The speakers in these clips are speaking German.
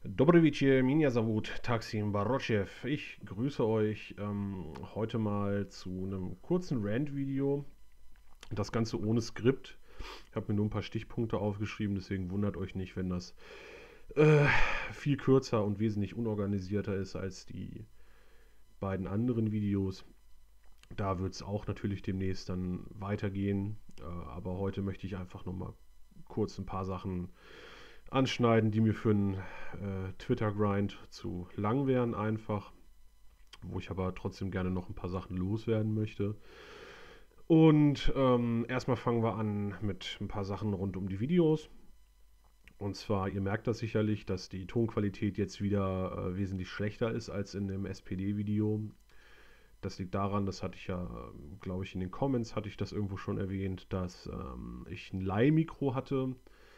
Dobry wieczór, меня zовут Taksim Barochev. Ich grüße euch heute mal zu einem kurzen Rant-Video. Das Ganze ohne Skript. Ich habe mir nur ein paar Stichpunkte aufgeschrieben, deswegen wundert euch nicht, wenn das äh, viel kürzer und wesentlich unorganisierter ist als die beiden anderen Videos. Da wird es auch natürlich demnächst dann weitergehen. Aber heute möchte ich einfach nochmal kurz ein paar Sachen anschneiden, die mir für einen Twitter-Grind zu lang wären einfach, wo ich aber trotzdem gerne noch ein paar Sachen loswerden möchte. Und erstmal fangen wir an mit ein paar Sachen rund um die Videos. Und zwar, ihr merkt das sicherlich, dass die Tonqualität jetzt wieder wesentlich schlechter ist als in dem SPD-Video. Das liegt daran, das hatte ich ja, glaube ich, in den Comments hatte ich das irgendwo schon erwähnt, dass ich ein Leihmikro hatte,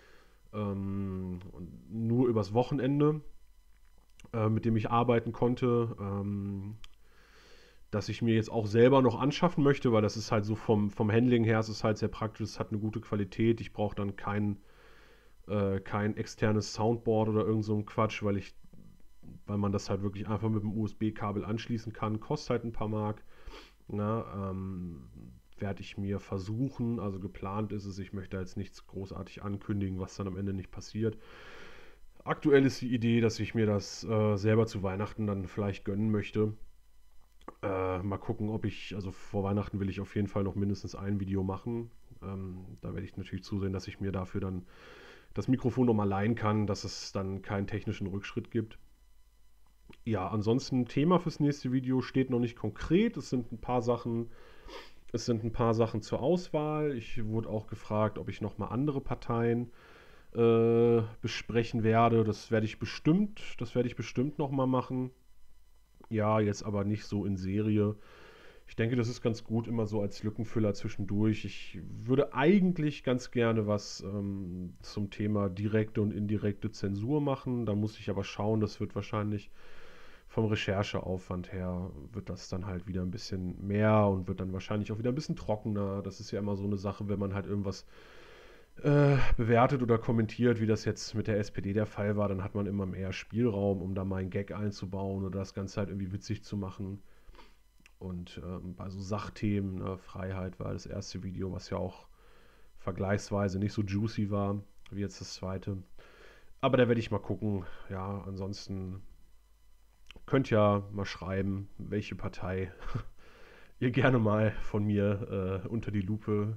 nur übers Wochenende, mit dem ich arbeiten konnte, dass ich mir jetzt auch selber noch anschaffen möchte, weil das ist halt so vom Handling her, es ist halt sehr praktisch, es hat eine gute Qualität, ich brauche dann kein externes Soundboard oder irgend so ein Quatsch, weil man das halt wirklich einfach mit dem USB-Kabel anschließen kann, kostet halt ein paar Mark. Na, werde ich mir versuchen, also geplant ist es, ich möchte jetzt nichts großartig ankündigen, was dann am Ende nicht passiert. Aktuell ist die Idee, dass ich mir das selber zu Weihnachten dann vielleicht gönnen möchte. Mal gucken, also vor Weihnachten will ich auf jeden Fall noch mindestens ein Video machen. Da werde ich natürlich zusehen, dass ich mir dafür dann das Mikrofon nochmal leihen kann, dass es dann keinen technischen Rückschritt gibt. Ja, ansonsten Thema fürs nächste Video steht noch nicht konkret. Es sind ein paar Sachen zur Auswahl. Ich wurde auch gefragt, ob ich nochmal andere Parteien besprechen werde. Das werde ich bestimmt nochmal machen. Ja, jetzt aber nicht so in Serie. Ich denke, das ist ganz gut, immer so als Lückenfüller zwischendurch. Ich würde eigentlich ganz gerne was zum Thema direkte und indirekte Zensur machen. Da muss ich aber schauen, das wird wahrscheinlich vom Rechercheaufwand her, wird das dann halt wieder ein bisschen mehr und wird dann wahrscheinlich auch wieder ein bisschen trockener. Das ist ja immer so eine Sache, wenn man halt irgendwas bewertet oder kommentiert, wie das jetzt mit der SPD der Fall war, dann hat man immer mehr Spielraum, um da mal einen Gag einzubauen oder das Ganze halt irgendwie witzig zu machen. Und bei so Sachthemen, ne, Freiheit war das erste Video, was ja auch vergleichsweise nicht so juicy war wie jetzt das zweite. Aber da werde ich mal gucken. Ja, ansonsten könnt ihr mal schreiben, welche Partei ihr gerne mal von mir unter die Lupe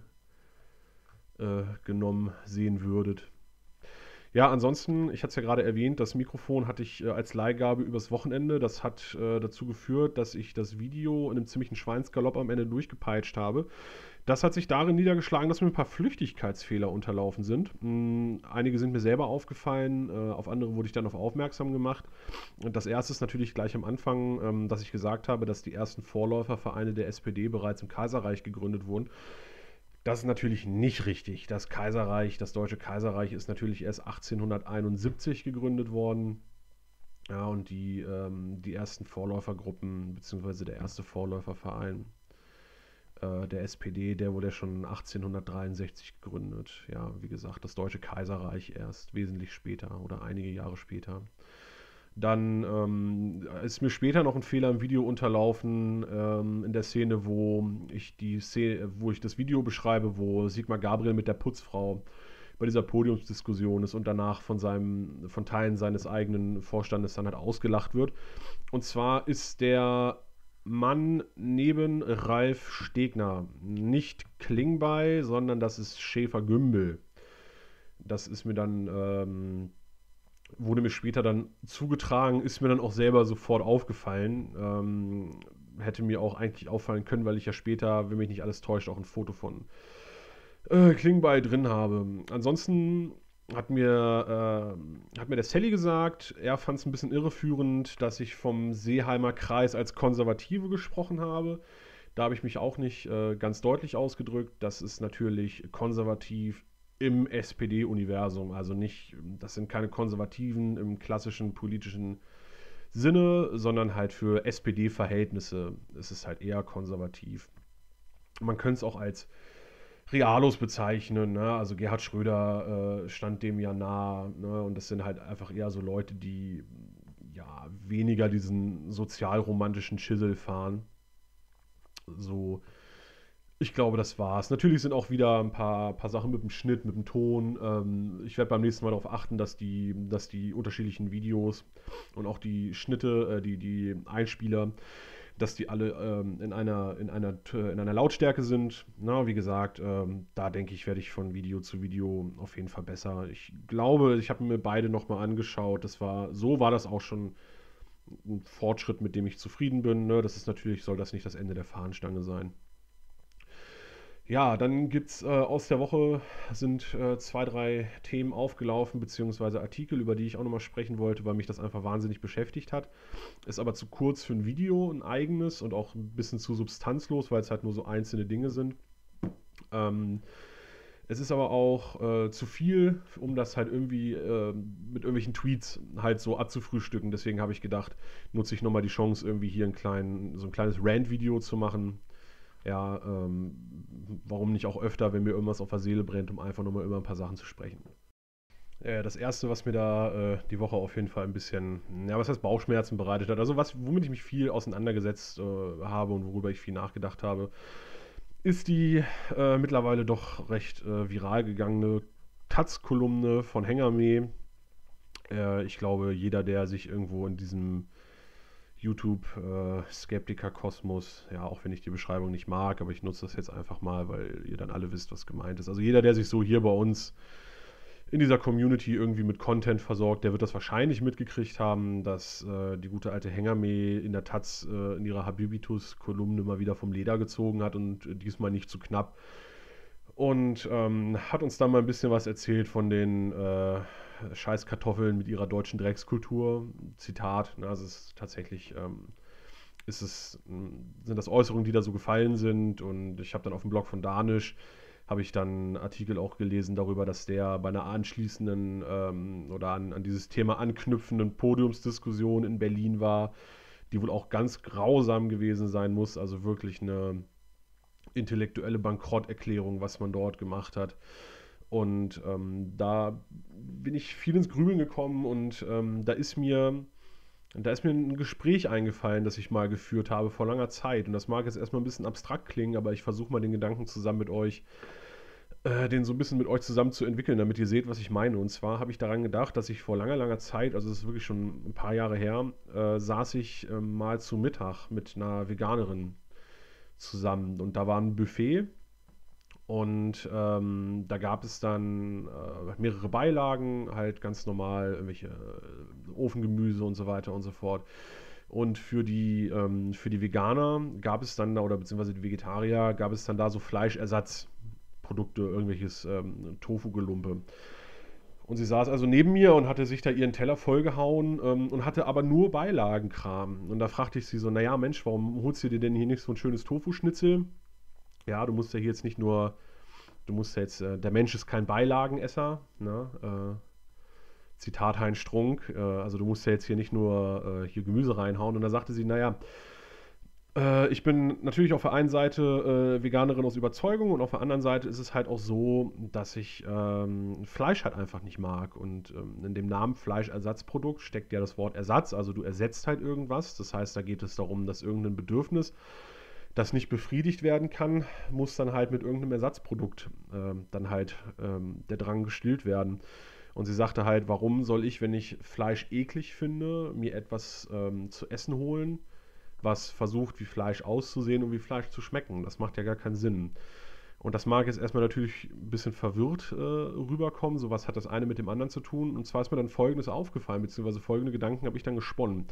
genommen sehen würdet. Ja, ansonsten, ich hatte es ja gerade erwähnt, das Mikrofon hatte ich als Leihgabe übers Wochenende. Das hat dazu geführt, dass ich das Video in einem ziemlichen Schweinsgalopp am Ende durchgepeitscht habe. Das hat sich darin niedergeschlagen, dass mir ein paar Flüchtigkeitsfehler unterlaufen sind. Einige sind mir selber aufgefallen, auf andere wurde ich dann noch aufmerksam gemacht. Und das erste ist natürlich gleich am Anfang, dass ich gesagt habe, dass die ersten Vorläufervereine der SPD bereits im Kaiserreich gegründet wurden. Das ist natürlich nicht richtig. Das Deutsche Kaiserreich ist natürlich erst 1871 gegründet worden. Ja, und die ersten Vorläufergruppen, beziehungsweise der erste Vorläuferverein der SPD, der wurde ja schon 1863 gegründet. Ja, wie gesagt, das Deutsche Kaiserreich erst wesentlich später oder einige Jahre später. Dann ist mir später noch ein Fehler im Video unterlaufen, in der Szene, wo ich das Video beschreibe, wo Sigmar Gabriel mit der Putzfrau bei dieser Podiumsdiskussion ist und danach von Teilen seines eigenen Vorstandes dann halt ausgelacht wird. Und zwar ist der Mann neben Ralf Stegner nicht Klingbeil, sondern das ist Schäfer-Gümbel. Das ist mir dann wurde mir später dann zugetragen, ist mir dann auch selber sofort aufgefallen. Hätte mir auch eigentlich auffallen können, weil ich ja später, wenn mich nicht alles täuscht, auch ein Foto von Klingbeil drin habe. Ansonsten hat mir der Sally gesagt, er fand es ein bisschen irreführend, dass ich vom Seeheimer Kreis als Konservative gesprochen habe. Da habe ich mich auch nicht ganz deutlich ausgedrückt. Das ist natürlich konservativ im SPD-Universum. Also nicht, das sind keine Konservativen im klassischen politischen Sinne, sondern halt für SPD-Verhältnisse ist es halt eher konservativ. Man könnte es auch als Realos bezeichnen, ne? Also Gerhard Schröder stand dem ja nah, ne? Und das sind halt einfach eher so Leute, die ja weniger diesen sozialromantischen Schissel fahren. So, ich glaube, das war's. Natürlich sind auch wieder ein paar Sachen mit dem Schnitt, mit dem Ton. Ich werde beim nächsten Mal darauf achten, dass die unterschiedlichen Videos und auch die Schnitte, die Einspieler, dass die alle in einer Lautstärke sind. Na, wie gesagt, da denke ich, werde ich von Video zu Video auf jeden Fall besser. Ich glaube, ich habe mir beide nochmal angeschaut. So war das auch schon ein Fortschritt, mit dem ich zufrieden bin. Ne? Das ist natürlich, soll das nicht das Ende der Fahnenstange sein. Ja, dann gibt's aus der Woche sind zwei, drei Themen aufgelaufen, beziehungsweise Artikel, über die ich auch nochmal sprechen wollte, weil mich das einfach wahnsinnig beschäftigt hat. Ist aber zu kurz für ein Video, ein eigenes und auch ein bisschen zu substanzlos, weil es halt nur so einzelne Dinge sind. Ähm, Es ist aber auch zu viel, um das halt irgendwie mit irgendwelchen Tweets halt so abzufrühstücken. Deswegen habe ich gedacht, nutze ich nochmal die Chance, irgendwie hier so ein kleines Rant-Video zu machen. Ja, warum nicht auch öfter, wenn mir irgendwas auf der Seele brennt, um einfach nochmal über ein paar Sachen zu sprechen. Das erste, was mir da die Woche auf jeden Fall ein bisschen, ja, was heißt Bauchschmerzen bereitet hat, also womit ich mich viel auseinandergesetzt habe und worüber ich viel nachgedacht habe, ist die mittlerweile doch recht viral gegangene Taz-Kolumne von Hengame. Ich glaube, jeder, der sich irgendwo in diesem YouTube-Skeptiker-Kosmos, ja, auch wenn ich die Beschreibung nicht mag, aber ich nutze das jetzt einfach mal, weil ihr dann alle wisst, was gemeint ist. Also jeder, der sich so hier bei uns in dieser Community irgendwie mit Content versorgt, der wird das wahrscheinlich mitgekriegt haben, dass die gute alte Hengame in der Taz in ihrer Habibitus-Kolumne mal wieder vom Leder gezogen hat und diesmal nicht zu knapp. Und hat uns dann mal ein bisschen was erzählt von den Scheißkartoffeln mit ihrer deutschen Dreckskultur. Zitat, ne, also es ist tatsächlich sind das Äußerungen, die da so gefallen sind. Und ich habe dann auf dem Blog von Danisch habe ich dann einen Artikel auch gelesen darüber, dass der bei einer anschließenden oder an dieses Thema anknüpfenden Podiumsdiskussion in Berlin war, die wohl auch ganz grausam gewesen sein muss. Also wirklich eine intellektuelle Bankrotterklärung, was man dort gemacht hat. Und da bin ich viel ins Grübeln gekommen und da ist mir ein Gespräch eingefallen, das ich mal geführt habe vor langer Zeit. Und das mag jetzt erstmal ein bisschen abstrakt klingen, aber ich versuche mal den Gedanken zusammen mit euch, den so ein bisschen mit euch zusammen zu entwickeln, damit ihr seht, was ich meine. Und zwar habe ich daran gedacht, dass ich vor langer, langer Zeit, also es ist wirklich schon ein paar Jahre her, saß ich mal zu Mittag mit einer Veganerin zusammen. Und da war ein Buffet und da gab es dann mehrere Beilagen, halt ganz normal, irgendwelche Ofengemüse und so weiter und so fort. Und für die Veganer gab es dann, oder beziehungsweise die Vegetarier, gab es dann da so Fleischersatzprodukte, irgendwelches Tofu-Gelumpe. Und sie saß also neben mir und hatte sich da ihren Teller vollgehauen und hatte aber nur Beilagenkram. Und da fragte ich sie so, naja Mensch, warum holst du dir denn hier nicht so ein schönes Tofu-Schnitzel? Ja, du musst ja hier jetzt nicht nur, du musst ja jetzt, der Mensch ist kein Beilagenesser, ne? Zitat Heinz Strunk, also du musst ja jetzt hier nicht nur hier Gemüse reinhauen. Und da sagte sie, naja, ich bin natürlich auf der einen Seite Veganerin aus Überzeugung und auf der anderen Seite ist es halt auch so, dass ich Fleisch halt einfach nicht mag. Und in dem Namen Fleischersatzprodukt steckt ja das Wort Ersatz, also du ersetzt halt irgendwas. Das heißt, da geht es darum, dass irgendein Bedürfnis, das nicht befriedigt werden kann, muss dann halt mit irgendeinem Ersatzprodukt dann halt der Drang gestillt werden. Und sie sagte halt, warum soll ich, wenn ich Fleisch eklig finde, mir etwas zu essen holen, was versucht, wie Fleisch auszusehen und wie Fleisch zu schmecken. Das macht ja gar keinen Sinn. Und das mag jetzt erstmal natürlich ein bisschen verwirrt rüberkommen. So was hat das eine mit dem anderen zu tun. Und zwar ist mir dann Folgendes aufgefallen, beziehungsweise folgende Gedanken habe ich dann gesponnen.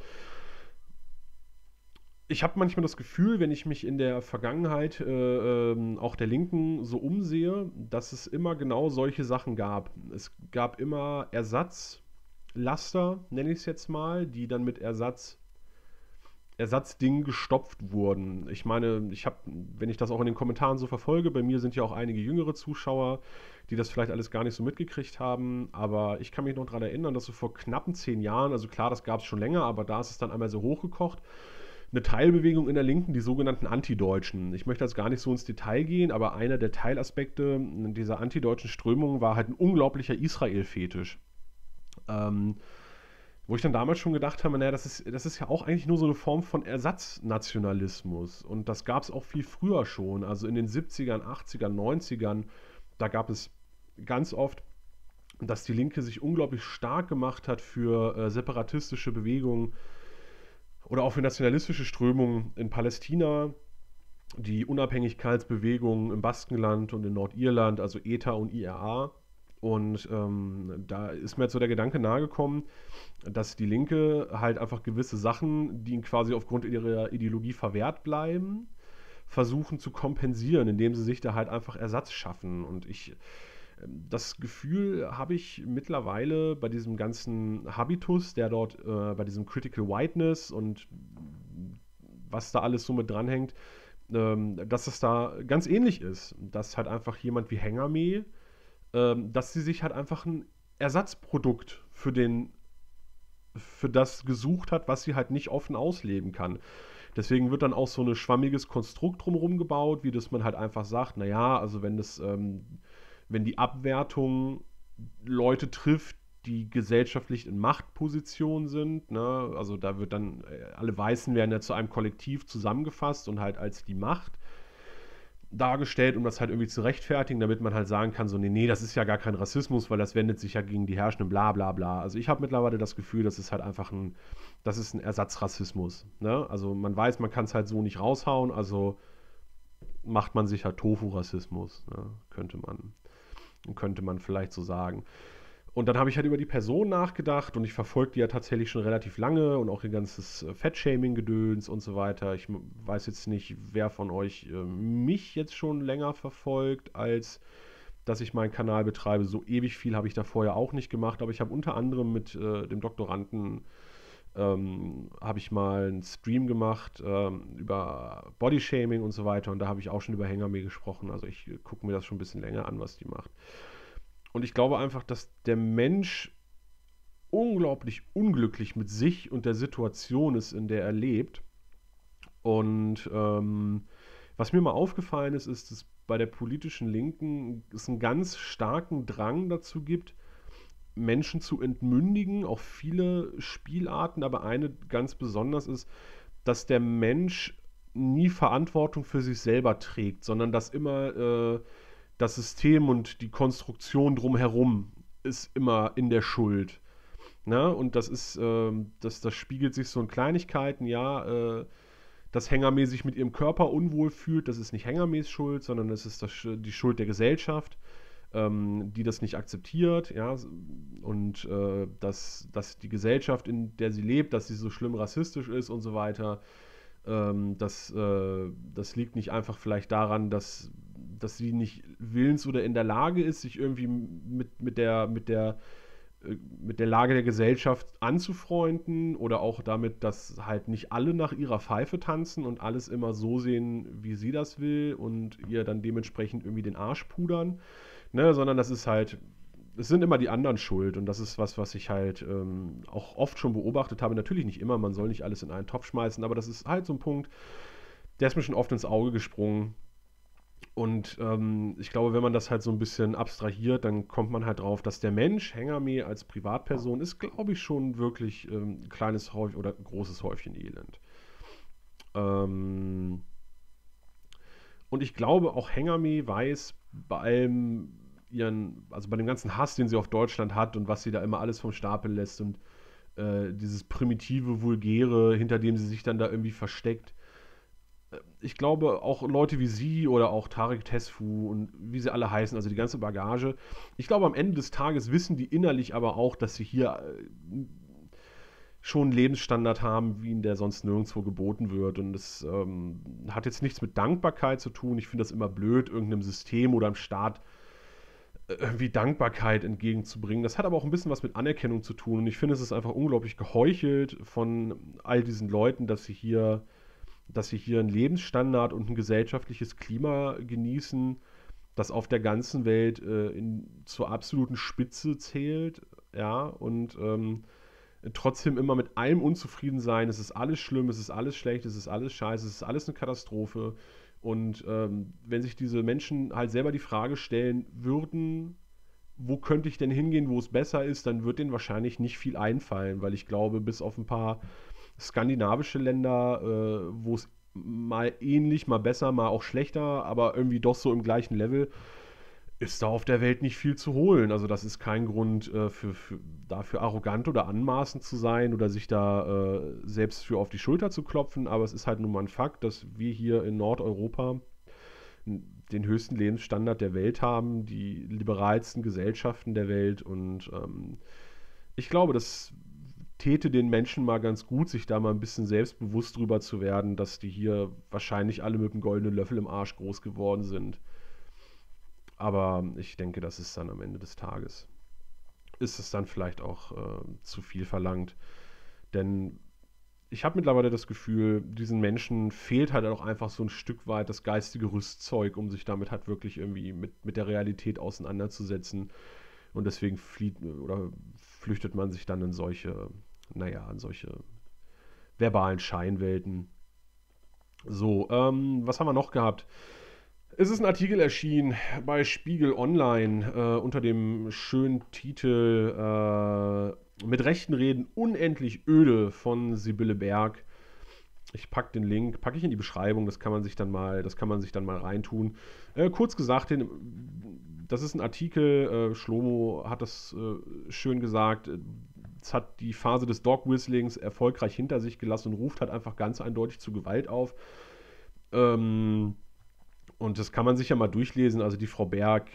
Ich habe manchmal das Gefühl, wenn ich mich in der Vergangenheit auch der Linken so umsehe, dass es immer genau solche Sachen gab. Es gab immer Ersatzlaster, nenne ich es jetzt mal, die dann mit Ersatzdingen gestopft wurden. Ich meine, wenn ich das auch in den Kommentaren so verfolge, bei mir sind ja auch einige jüngere Zuschauer, die das vielleicht alles gar nicht so mitgekriegt haben, aber ich kann mich noch daran erinnern, dass so vor knappen 10 Jahren, also klar, das gab es schon länger, aber da ist es dann einmal so hochgekocht, eine Teilbewegung in der Linken, die sogenannten Antideutschen. Ich möchte jetzt gar nicht so ins Detail gehen, aber einer der Teilaspekte dieser antideutschen Strömung war halt ein unglaublicher Israel-Fetisch. Ähm, Wo ich dann damals schon gedacht habe, naja, das ist ja auch eigentlich nur so eine Form von Ersatznationalismus. Und das gab es auch viel früher schon. Also in den 70ern, 80ern, 90ern, da gab es ganz oft, dass die Linke sich unglaublich stark gemacht hat für separatistische Bewegungen oder auch für nationalistische Strömungen in Palästina, die Unabhängigkeitsbewegungen im Baskenland und in Nordirland, also ETA und IRA. Und da ist mir jetzt so der Gedanke nahegekommen, dass die Linke halt einfach gewisse Sachen, die ihnen quasi aufgrund ihrer Ideologie verwehrt bleiben, versuchen zu kompensieren, indem sie sich da halt einfach Ersatz schaffen. Und das Gefühl habe ich mittlerweile bei diesem ganzen Habitus, der dort bei diesem Critical Whiteness und was da alles so mit dranhängt, dass es da ganz ähnlich ist. Dass halt einfach jemand wie Hengame, dass sie sich halt einfach ein Ersatzprodukt für das gesucht hat, was sie halt nicht offen ausleben kann. Deswegen wird dann auch so ein schwammiges Konstrukt drumherum gebaut, wie dass man halt einfach sagt, naja, also wenn die Abwertung Leute trifft, die gesellschaftlich in Machtpositionen sind, ne, also da wird dann, alle Weißen werden ja zu einem Kollektiv zusammengefasst und halt als die Macht dargestellt, um das halt irgendwie zu rechtfertigen, damit man halt sagen kann, so, nee, das ist ja gar kein Rassismus, weil das wendet sich ja gegen die Herrschenden, bla bla bla. Also ich habe mittlerweile das Gefühl, das ist ein Ersatzrassismus. Ne? Also man weiß, man kann es halt so nicht raushauen, also macht man sich halt Tofu-Rassismus, ne? Könnte man vielleicht so sagen. Und dann habe ich halt über die Person nachgedacht und ich verfolge die ja tatsächlich schon relativ lange und auch ihr ganzes Fettshaming-Gedöns und so weiter. Ich weiß jetzt nicht, wer von euch mich jetzt schon länger verfolgt, als dass ich meinen Kanal betreibe. So ewig viel habe ich da vorher auch nicht gemacht, aber ich habe unter anderem mit dem Doktoranden habe ich mal einen Stream gemacht über Bodyshaming und so weiter und da habe ich auch schon über Hengame gesprochen. Also ich gucke mir das schon ein bisschen länger an, was die macht. Und ich glaube einfach, dass der Mensch unglaublich unglücklich mit sich und der Situation ist, in der er lebt. Und was mir mal aufgefallen ist, ist, dass bei der politischen Linken es einen ganz starken Drang dazu gibt, Menschen zu entmündigen, auch viele Spielarten, aber eine ganz besonders ist, dass der Mensch nie Verantwortung für sich selber trägt, sondern dass immer das System und die Konstruktion drumherum ist immer in der Schuld. Ne? Und das spiegelt sich so in Kleinigkeiten, ja, dass Hengame sich mit ihrem Körper unwohl fühlt, das ist nicht Hengames Schuld, sondern das ist die Schuld der Gesellschaft, die das nicht akzeptiert, ja, und dass die Gesellschaft, in der sie lebt, dass sie so schlimm rassistisch ist und so weiter, das liegt nicht einfach vielleicht daran, dass sie nicht willens oder in der Lage ist, sich irgendwie mit der Lage der Gesellschaft anzufreunden oder auch damit, dass halt nicht alle nach ihrer Pfeife tanzen und alles immer so sehen, wie sie das will und ihr dann dementsprechend irgendwie den Arsch pudern, ne, sondern es sind immer die anderen schuld und das ist was ich halt auch oft schon beobachtet habe. Natürlich nicht immer, man soll nicht alles in einen Topf schmeißen, aber das ist halt so ein Punkt, der ist mir schon oft ins Auge gesprungen. Und ich glaube, wenn man das halt so ein bisschen abstrahiert, dann kommt man halt drauf, dass der Mensch, Hengame als Privatperson, ist, glaube ich, schon wirklich ein kleines Häufchen oder ein großes Häufchen Elend. Ähm, und ich glaube, auch Hengame weiß bei allem also bei dem ganzen Hass, den sie auf Deutschland hat und was sie da immer alles vom Stapel lässt und dieses primitive, vulgäre, hinter dem sie sich dann da irgendwie versteckt, ich glaube, auch Leute wie sie oder auch Tarek Tesfu und wie sie alle heißen, also die ganze Bagage, ich glaube, am Ende des Tages wissen die innerlich aber auch, dass sie hier schon einen Lebensstandard haben, wie ihn der sonst nirgendwo geboten wird. Und das hat jetzt nichts mit Dankbarkeit zu tun. Ich finde das immer blöd, irgendeinem System oder einem Staat irgendwie Dankbarkeit entgegenzubringen. Das hat aber auch ein bisschen was mit Anerkennung zu tun. Und ich finde, es ist einfach unglaublich geheuchelt von all diesen Leuten, dass sie hier einen Lebensstandard und ein gesellschaftliches Klima genießen, das auf der ganzen Welt zur absoluten Spitze zählt, ja, und trotzdem immer mit allem unzufrieden sein. Es ist alles schlimm, es ist alles schlecht, es ist alles scheiße, es ist alles eine Katastrophe. Und wenn sich diese Menschen halt selber die Frage stellen würden, wo könnte ich denn hingehen, wo es besser ist, dann wird denen wahrscheinlich nicht viel einfallen, weil ich glaube, bis auf ein paar skandinavische Länder, wo es mal ähnlich, mal besser, mal auch schlechter, aber irgendwie doch so im gleichen Level, ist da auf der Welt nicht viel zu holen. Also das ist kein Grund dafür arrogant oder anmaßend zu sein oder sich da selbst für auf die Schulter zu klopfen, aber es ist halt nun mal ein Fakt, dass wir hier in Nordeuropa den höchsten Lebensstandard der Welt haben, die liberalsten Gesellschaften der Welt und ich glaube, das täte den Menschen mal ganz gut, sich da mal ein bisschen selbstbewusst drüber zu werden, dass die hier wahrscheinlich alle mit einem goldenen Löffel im Arsch groß geworden sind. Aber ich denke, das ist dann am Ende des Tages. Ist es dann vielleicht auch zu viel verlangt. Denn ich habe mittlerweile das Gefühl, diesen Menschen fehlt halt auch einfach so ein Stück weit das geistige Rüstzeug, um sich damit halt wirklich irgendwie mit der Realität auseinanderzusetzen. Und deswegen flieht oder flüchtet man sich dann in solche, naja, in solche verbalen Scheinwelten. So, was haben wir noch gehabt? Es ist ein Artikel erschienen bei Spiegel Online unter dem schönen Titel Mit rechten Reden unendlich öde von Sibylle Berg. Ich packe den Link, packe ich in die Beschreibung, das kann man sich dann mal reintun. Kurz gesagt, das ist ein Artikel, Shlomo hat das schön gesagt, es hat die Phase des Dog Whistlings erfolgreich hinter sich gelassen und ruft halt einfach ganz eindeutig zu Gewalt auf. Und das kann man sich ja mal durchlesen. Also die Frau Berg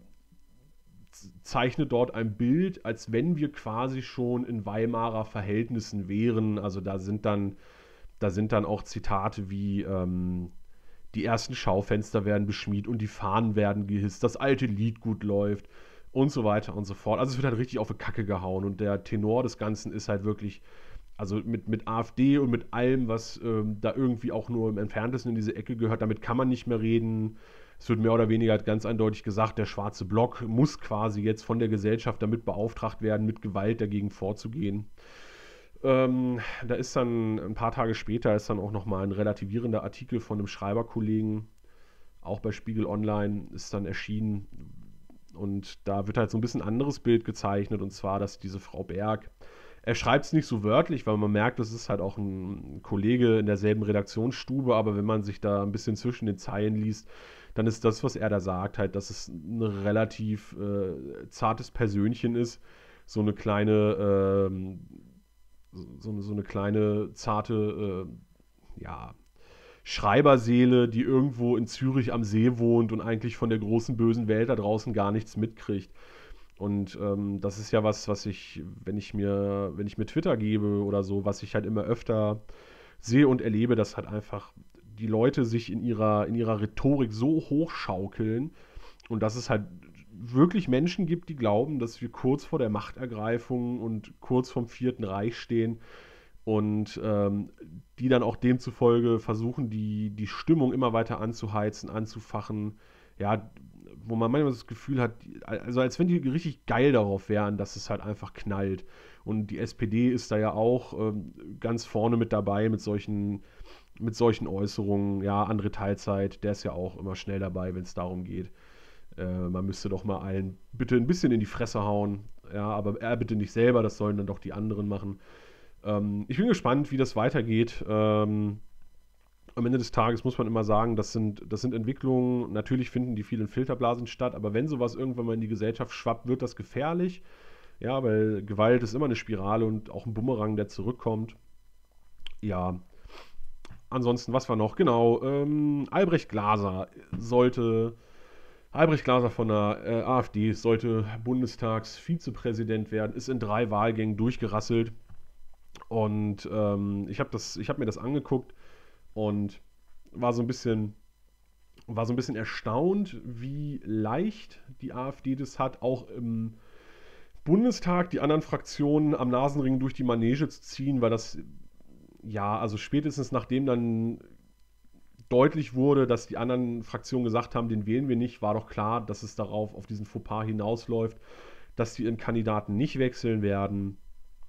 zeichnet dort ein Bild, als wenn wir quasi schon in Weimarer Verhältnissen wären. Also da sind dann auch Zitate wie die ersten Schaufenster werden beschmiert und die Fahnen werden gehisst, das alte Lied gut läuft und so weiter und so fort. Also es wird halt richtig auf die Kacke gehauen und der Tenor des Ganzen ist halt wirklich, also mit AfD und mit allem, was da irgendwie auch nur im Entferntesten in diese Ecke gehört, damit kann man nicht mehr reden. Es wird mehr oder weniger halt ganz eindeutig gesagt, der schwarze Block muss quasi jetzt von der Gesellschaft damit beauftragt werden, mit Gewalt dagegen vorzugehen. Da ist dann ein paar Tage später ist dann auch nochmal ein relativierender Artikel von einem Schreiberkollegen, auch bei Spiegel Online, ist dann erschienen. Und da wird halt so ein bisschen anderes Bild gezeichnet, und zwar, dass diese Frau Berg, er schreibt es nicht so wörtlich, weil man merkt, das ist halt auch ein Kollege in derselben Redaktionsstube, aber wenn man sich da ein bisschen zwischen den Zeilen liest, dann ist das, was er da sagt, halt, dass es ein relativ zartes Persönchen ist, so eine kleine so eine kleine, zarte, ja, Schreiberseele, die irgendwo in Zürich am See wohnt und eigentlich von der großen bösen Welt da draußen gar nichts mitkriegt. Und das ist ja was ich, wenn ich mir Twitter gebe oder so, was ich halt immer öfter sehe und erlebe, dass halt einfach die Leute sich in ihrer Rhetorik so hochschaukeln und dass es halt wirklich Menschen gibt, die glauben, dass wir kurz vor der Machtergreifung und kurz vom Vierten Reich stehen und die dann auch demzufolge versuchen, die Stimmung immer weiter anzuheizen, anzufachen. Ja, wo man manchmal das Gefühl hat, also als wenn die richtig geil darauf wären, dass es halt einfach knallt. Und die SPD ist da ja auch ganz vorne mit dabei mit solchen Äußerungen. Ja, andere Teilzeit, der ist ja auch immer schnell dabei, wenn es darum geht. Man müsste doch mal allen bitte ein bisschen in die Fresse hauen. Ja, aber er bitte nicht selber, das sollen dann doch die anderen machen. Ich bin gespannt, wie das weitergeht. Am Ende des Tages muss man immer sagen, das sind Entwicklungen, natürlich finden die vielen Filterblasen statt, aber wenn sowas irgendwann mal in die Gesellschaft schwappt, wird das gefährlich. Ja, weil Gewalt ist immer eine Spirale und auch ein Bumerang, der zurückkommt. Ja, ansonsten, was war noch? Genau, Albrecht Glaser von der AfD sollte Bundestagsvizepräsident werden, ist in 3 Wahlgängen durchgerasselt. Und ich hab mir das angeguckt und war so ein bisschen, war so ein bisschen erstaunt, wie leicht die AfD das hat, auch im Bundestag die anderen Fraktionen am Nasenring durch die Manege zu ziehen, weil das, ja, also spätestens nachdem dann deutlich wurde, dass die anderen Fraktionen gesagt haben, den wählen wir nicht, war doch klar, dass es auf diesen Fauxpas hinausläuft, dass die ihren Kandidaten nicht wechseln werden.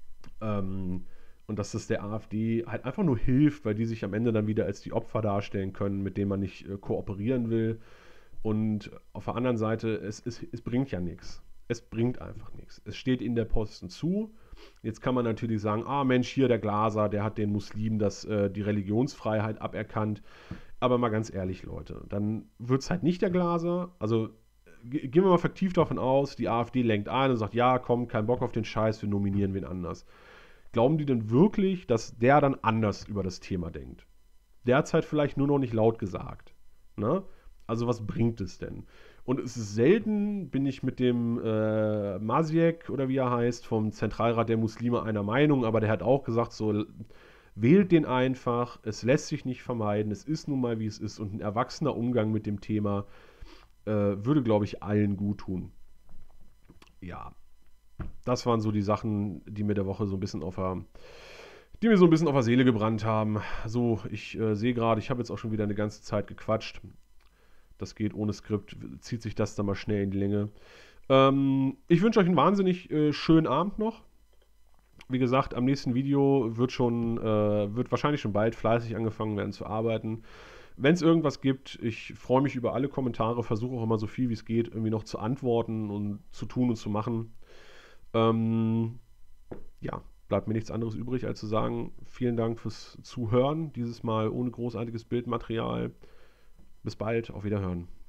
Ähm, und dass das der AfD halt einfach nur hilft, weil die sich am Ende dann wieder als die Opfer darstellen können, mit denen man nicht kooperieren will. Und auf der anderen Seite, es bringt ja nichts. Es bringt einfach nichts. Es steht in der Posten zu. Jetzt kann man natürlich sagen, ah Mensch, hier der Glaser, der hat den Muslimen die Religionsfreiheit aberkannt. Aber mal ganz ehrlich, Leute, dann wird es halt nicht der Glaser. Also gehen wir mal faktiv davon aus, die AfD lenkt ein und sagt, ja, komm, kein Bock auf den Scheiß, wir nominieren wen anders. Glauben die denn wirklich, dass der dann anders über das Thema denkt? Der hat es halt vielleicht nur noch nicht laut gesagt. Ne? Also was bringt es denn? Und es ist selten, bin ich mit dem Masiek oder wie er heißt, vom Zentralrat der Muslime einer Meinung, aber der hat auch gesagt, so wählt den einfach, es lässt sich nicht vermeiden, es ist nun mal wie es ist und ein erwachsener Umgang mit dem Thema würde, glaube ich, allen gut tun. Ja, das waren so die Sachen, die mir der Woche so ein bisschen die mir so ein bisschen auf der Seele gebrannt haben. So, ich sehe gerade, ich habe jetzt auch schon wieder eine ganze Zeit gequatscht. Das geht ohne Skript, zieht sich das dann mal schnell in die Länge. Ich wünsche euch einen wahnsinnig schönen Abend noch. Wie gesagt, am nächsten Video wird wahrscheinlich schon bald fleißig angefangen werden zu arbeiten. Wenn es irgendwas gibt, ich freue mich über alle Kommentare, versuche auch immer so viel wie es geht, irgendwie noch zu antworten und zu tun und zu machen. Ähm, ja, bleibt mir nichts anderes übrig, als zu sagen, vielen Dank fürs Zuhören. Dieses Mal ohne großartiges Bildmaterial. Bis bald, auf Wiederhören.